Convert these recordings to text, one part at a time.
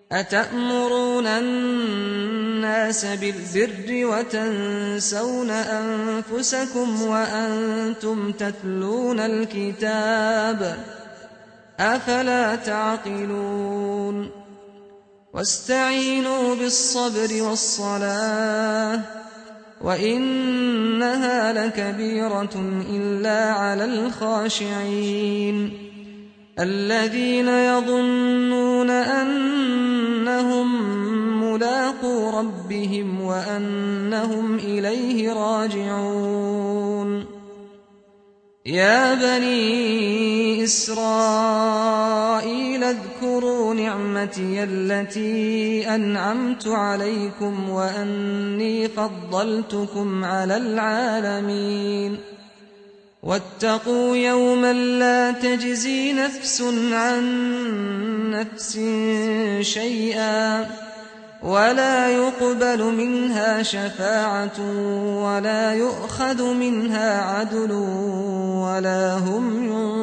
أتأمرون الناس بالبر وتنسون أنفسكم وأنتم تتلون الكتاب أفلا تعقلون واستعينوا بالصبر والصلاة وإنها لكبيرة إلا على الخاشعين الذين يظنون أنهم ملاقو ربهم وأنهم إليه راجعون يا بني إسرائيل اذكروا نعمتي التي أنعمت عليكم وأني فضلتكم على العالمين واتقوا يوما لا تجزي نفس عن نفس شيئا ولا يقبل منها شفاعة ولا يؤخذ منها عدل ولا هم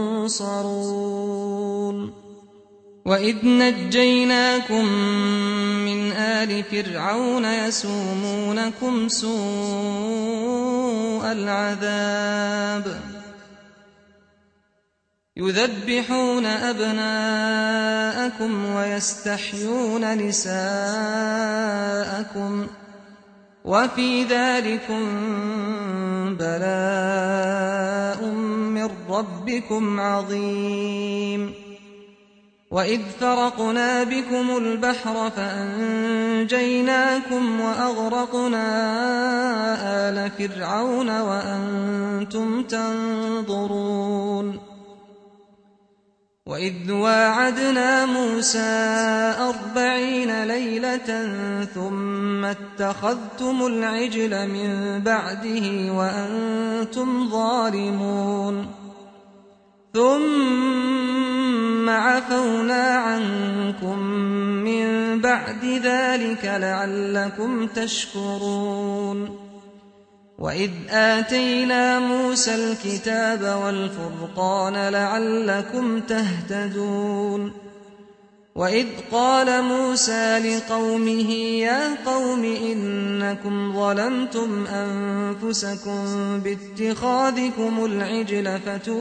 ينصرون وإذ نجيناكم من آل فرعون يسومونكم سوء العذاب يذبحون أبناءكم ويستحيون نساءكم وفي ذلكم بلاء من ربكم عظيم وإذ فرقنا بكم البحر فأنجيناكم وأغرقنا آل فرعون وأنتم تنظرون وإذ واعدنا موسى 40 ليلة ثم اتخذتم العجل من بعده وأنتم ظالمون ثم عفونا عنكم من بعد ذلك لعلكم تشكرون وإذ آتينا موسى الكتاب والفرقان لعلكم تهتدون وإذ قال موسى لقومه يا قوم إنكم ظلمتم أنفسكم باتخاذكم العجل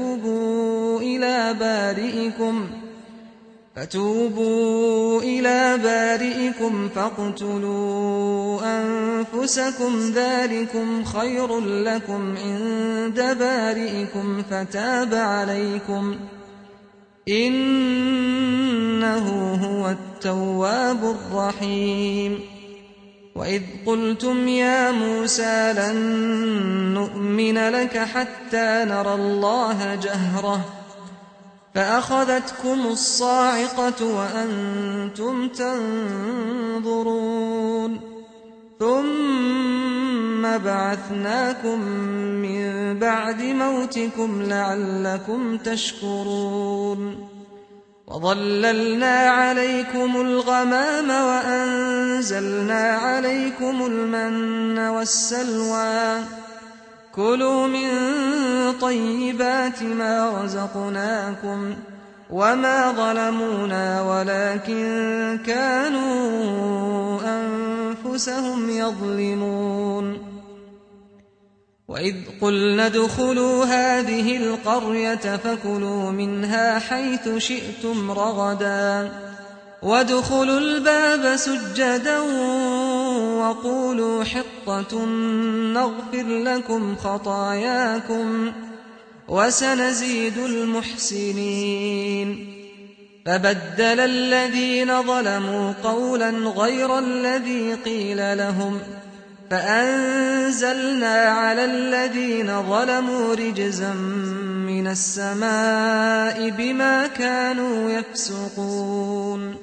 فتوبوا إلى بارئكم فاقتلوا أنفسكم ذلكم خير لكم عند بارئكم فتاب عليكم إنه هو التواب الرحيم وإذ قلتم يا موسى لن نؤمن لك حتى نرى الله جهرة فأخذتكم الصاعقة وأنتم تنظرون ثم بعثناكم من بعد موتكم لعلكم تشكرون وظللنا عليكم الغمام وأنزلنا عليكم المن والسلوى كلوا من طيبات ما رزقناكم وما ظلمونا ولكن كانوا أنفسهم يظلمون وإذ قلنا ادخلوا هذه القرية فكلوا منها حيث شئتم رغدا وادخلوا الباب سجدا وقولوا حطة نغفر لكم خطاياكم وسنزيد المحسنين فبدل الذين ظلموا قولا غير الذي قيل لهم فأنزلنا على الذين ظلموا رجزا من السماء بما كانوا يفسقون